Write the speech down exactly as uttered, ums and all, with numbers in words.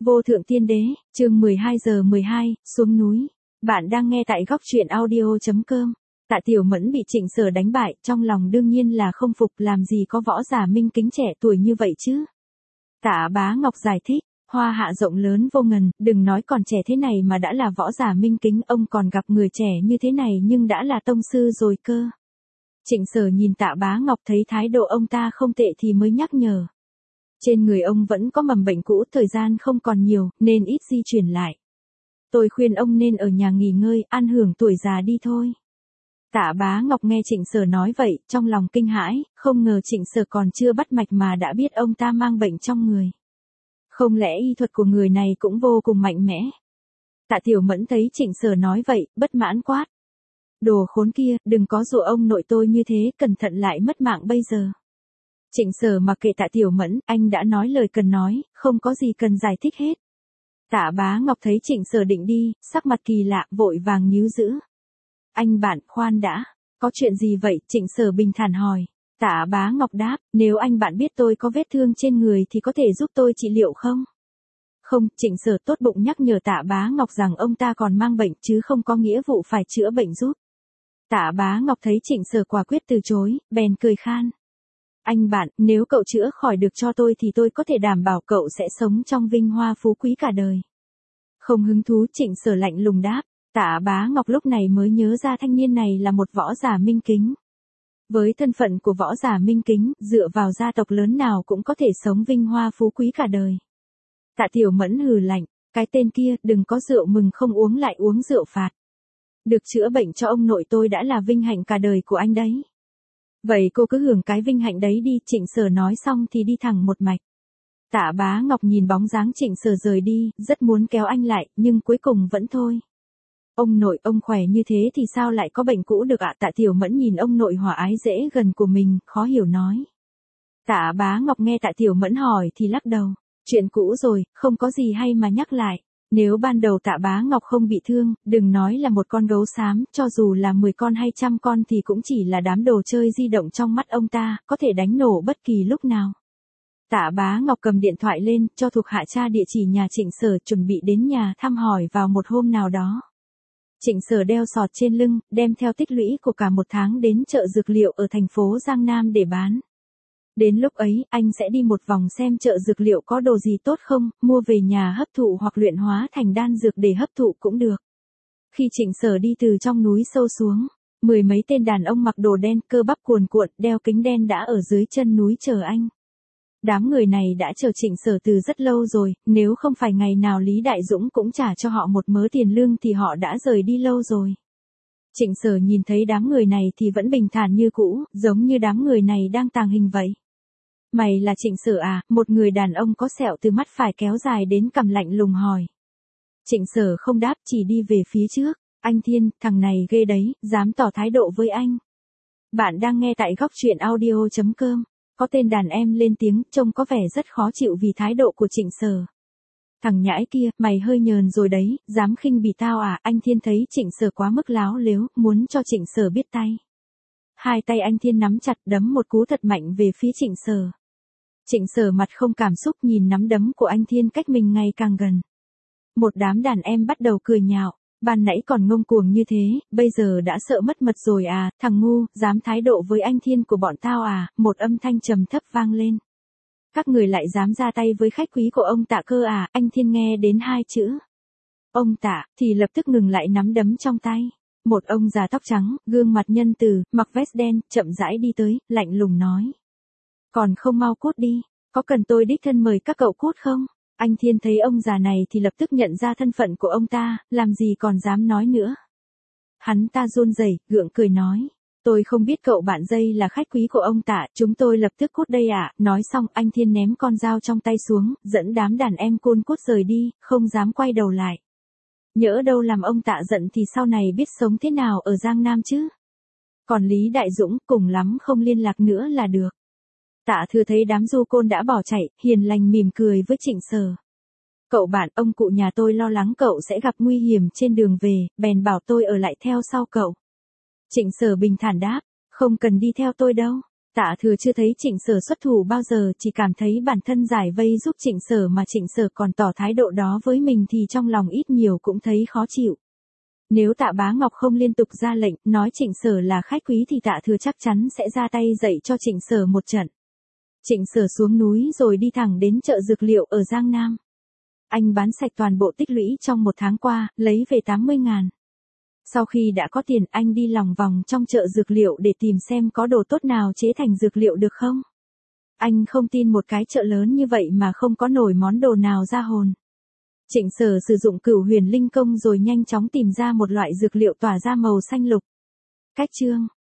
Vô thượng tiên đế, chương mười hai giờ mười hai, xuống núi. Bạn đang nghe tại góc truyện audio chấm com. Tạ Tiểu Mẫn bị Trịnh Sở đánh bại, trong lòng đương nhiên là không phục, làm gì có võ giả minh kính trẻ tuổi như vậy chứ. Tạ Bá Ngọc giải thích, hoa hạ rộng lớn vô ngần, đừng nói còn trẻ thế này mà đã là võ giả minh kính, ông còn gặp người trẻ như thế này nhưng đã là tông sư rồi cơ. Trịnh Sở nhìn Tạ Bá Ngọc thấy thái độ ông ta không tệ thì mới nhắc nhở. Trên người ông vẫn có mầm bệnh cũ, thời gian không còn nhiều, nên ít di chuyển lại. Tôi khuyên ông nên ở nhà nghỉ ngơi, an hưởng tuổi già đi thôi. Tạ Bá Ngọc nghe Trịnh Sở nói vậy, trong lòng kinh hãi, không ngờ Trịnh Sở còn chưa bắt mạch mà đã biết ông ta mang bệnh trong người. Không lẽ y thuật của người này cũng vô cùng mạnh mẽ? Tạ Tiểu Mẫn thấy Trịnh Sở nói vậy, bất mãn quát. Đồ khốn kia, đừng có dụ ông nội tôi như thế, cẩn thận lại mất mạng bây giờ. Trịnh Sở mặc kệ Tạ Tiểu Mẫn, anh đã nói lời cần nói, không có gì cần giải thích hết. Tạ Bá Ngọc thấy Trịnh Sở định đi, sắc mặt kỳ lạ, vội vàng níu giữ. Anh bạn, khoan đã, có chuyện gì vậy? Trịnh Sở bình thản hỏi. Tạ Bá Ngọc đáp, nếu anh bạn biết tôi có vết thương trên người thì có thể giúp tôi trị liệu không? Không, Trịnh Sở tốt bụng nhắc nhở Tạ Bá Ngọc rằng ông ta còn mang bệnh chứ không có nghĩa vụ phải chữa bệnh giúp. Tạ Bá Ngọc thấy Trịnh Sở quả quyết từ chối, bèn cười khan. Anh bạn, nếu cậu chữa khỏi được cho tôi thì tôi có thể đảm bảo cậu sẽ sống trong vinh hoa phú quý cả đời. Không hứng thú, Trịnh Sở lạnh lùng đáp. Tạ Bá Ngọc lúc này mới nhớ ra thanh niên này là một võ giả minh kính. Với thân phận của võ giả minh kính, dựa vào gia tộc lớn nào cũng có thể sống vinh hoa phú quý cả đời. Tạ Tiểu Mẫn hừ lạnh, cái tên kia, đừng có rượu mừng không uống lại uống rượu phạt. Được chữa bệnh cho ông nội tôi đã là vinh hạnh cả đời của anh đấy. Vậy cô cứ hưởng cái vinh hạnh đấy đi. Trịnh Sở nói xong thì đi thẳng một mạch. Tạ Bá Ngọc nhìn bóng dáng Trịnh Sở rời đi, rất muốn kéo anh lại, nhưng cuối cùng vẫn thôi. Ông nội, ông khỏe như thế thì sao lại có bệnh cũ được ạ? Tạ Tiểu Mẫn nhìn ông nội hòa ái dễ gần của mình, khó hiểu nói. Tạ Bá Ngọc nghe Tạ Tiểu Mẫn hỏi thì lắc đầu. Chuyện cũ rồi, không có gì hay mà nhắc lại. Nếu ban đầu Tạ Bá Ngọc không bị thương, đừng nói là một con gấu xám, cho dù là mười con hay trăm con thì cũng chỉ là đám đồ chơi di động trong mắt ông ta, có thể đánh nổ bất kỳ lúc nào. Tạ Bá Ngọc cầm điện thoại lên, cho thuộc hạ tra địa chỉ nhà Trịnh Sở, chuẩn bị đến nhà thăm hỏi vào một hôm nào đó. Trịnh Sở đeo sọt trên lưng, đem theo tích lũy của cả một tháng đến chợ dược liệu ở thành phố Giang Nam để bán. Đến lúc ấy, anh sẽ đi một vòng xem chợ dược liệu có đồ gì tốt không, mua về nhà hấp thụ hoặc luyện hóa thành đan dược để hấp thụ cũng được. Khi Trịnh Sở đi từ trong núi sâu xuống, mười mấy tên đàn ông mặc đồ đen, cơ bắp cuồn cuộn, đeo kính đen đã ở dưới chân núi chờ anh. Đám người này đã chờ Trịnh Sở từ rất lâu rồi, nếu không phải ngày nào Lý Đại Dũng cũng trả cho họ một mớ tiền lương thì họ đã rời đi lâu rồi. Trịnh Sở nhìn thấy đám người này thì vẫn bình thản như cũ, giống như đám người này đang tàng hình vậy. Mày là Trịnh Sở à? Một người đàn ông có sẹo từ mắt phải kéo dài đến cằm lạnh lùng hỏi. Trịnh Sở không đáp, chỉ đi về phía trước. Anh Thiên, thằng này ghê đấy, dám tỏ thái độ với anh. Bạn đang nghe tại góc truyện audio chấm com. Có tên đàn em lên tiếng, trông có vẻ rất khó chịu vì thái độ của Trịnh Sở. Thằng nhãi kia, mày hơi nhờn rồi đấy, dám khinh bỉ tao à? Anh Thiên thấy Trịnh Sở quá mức láo lếu, muốn cho Trịnh Sở biết tay. Hai tay anh Thiên nắm chặt, đấm một cú thật mạnh về phía Trịnh Sở. Trịnh Sở mặt không cảm xúc nhìn nắm đấm của anh Thiên cách mình ngày càng gần. Một đám đàn em bắt đầu cười nhạo. Ban nãy còn ngông cuồng như thế, bây giờ đã sợ mất mật rồi à? Thằng ngu, dám thái độ với anh Thiên của bọn tao à? Một âm thanh trầm thấp vang lên. Các người lại dám ra tay với khách quý của ông Tạ cơ à? Anh Thiên nghe đến hai chữ ông Tạ thì lập tức ngừng lại nắm đấm trong tay. Một ông già tóc trắng, gương mặt nhân từ, mặc vest đen, chậm rãi đi tới, lạnh lùng nói. Còn không mau cút đi, có cần tôi đích thân mời các cậu cút không? Anh Thiên thấy ông già này thì lập tức nhận ra thân phận của ông ta, làm gì còn dám nói nữa. Hắn ta run rẩy, gượng cười nói. Tôi không biết cậu bạn dây là khách quý của ông Tạ, chúng tôi lập tức cút đây ạ. À. Nói xong anh Thiên ném con dao trong tay xuống, dẫn đám đàn em côn cút rời đi, không dám quay đầu lại. Nhỡ đâu làm ông Tạ giận thì sau này biết sống thế nào ở Giang Nam chứ. Còn Lý Đại Dũng cùng lắm không liên lạc nữa là được. Tạ Thừa thấy đám du côn đã bỏ chạy, hiền lành mỉm cười với Trịnh Sở. Cậu bạn, ông cụ nhà tôi lo lắng cậu sẽ gặp nguy hiểm trên đường về, bèn bảo tôi ở lại theo sau cậu. Trịnh Sở bình thản đáp, không cần đi theo tôi đâu. Tạ Thừa chưa thấy Trịnh Sở xuất thủ bao giờ, chỉ cảm thấy bản thân giải vây giúp Trịnh Sở mà Trịnh Sở còn tỏ thái độ đó với mình thì trong lòng ít nhiều cũng thấy khó chịu. Nếu Tạ Bá Ngọc không liên tục ra lệnh, nói Trịnh Sở là khách quý thì Tạ Thừa chắc chắn sẽ ra tay dạy cho Trịnh Sở một trận. Trịnh Sở xuống núi rồi đi thẳng đến chợ dược liệu ở Giang Nam. Anh bán sạch toàn bộ tích lũy trong một tháng qua, lấy về tám mươi ngàn. Sau khi đã có tiền, anh đi lòng vòng trong chợ dược liệu để tìm xem có đồ tốt nào chế thành dược liệu được không. Anh không tin một cái chợ lớn như vậy mà không có nổi món đồ nào ra hồn. Trịnh Sở sử dụng Cửu Huyền Linh Công rồi nhanh chóng tìm ra một loại dược liệu tỏa ra màu xanh lục. Cách chương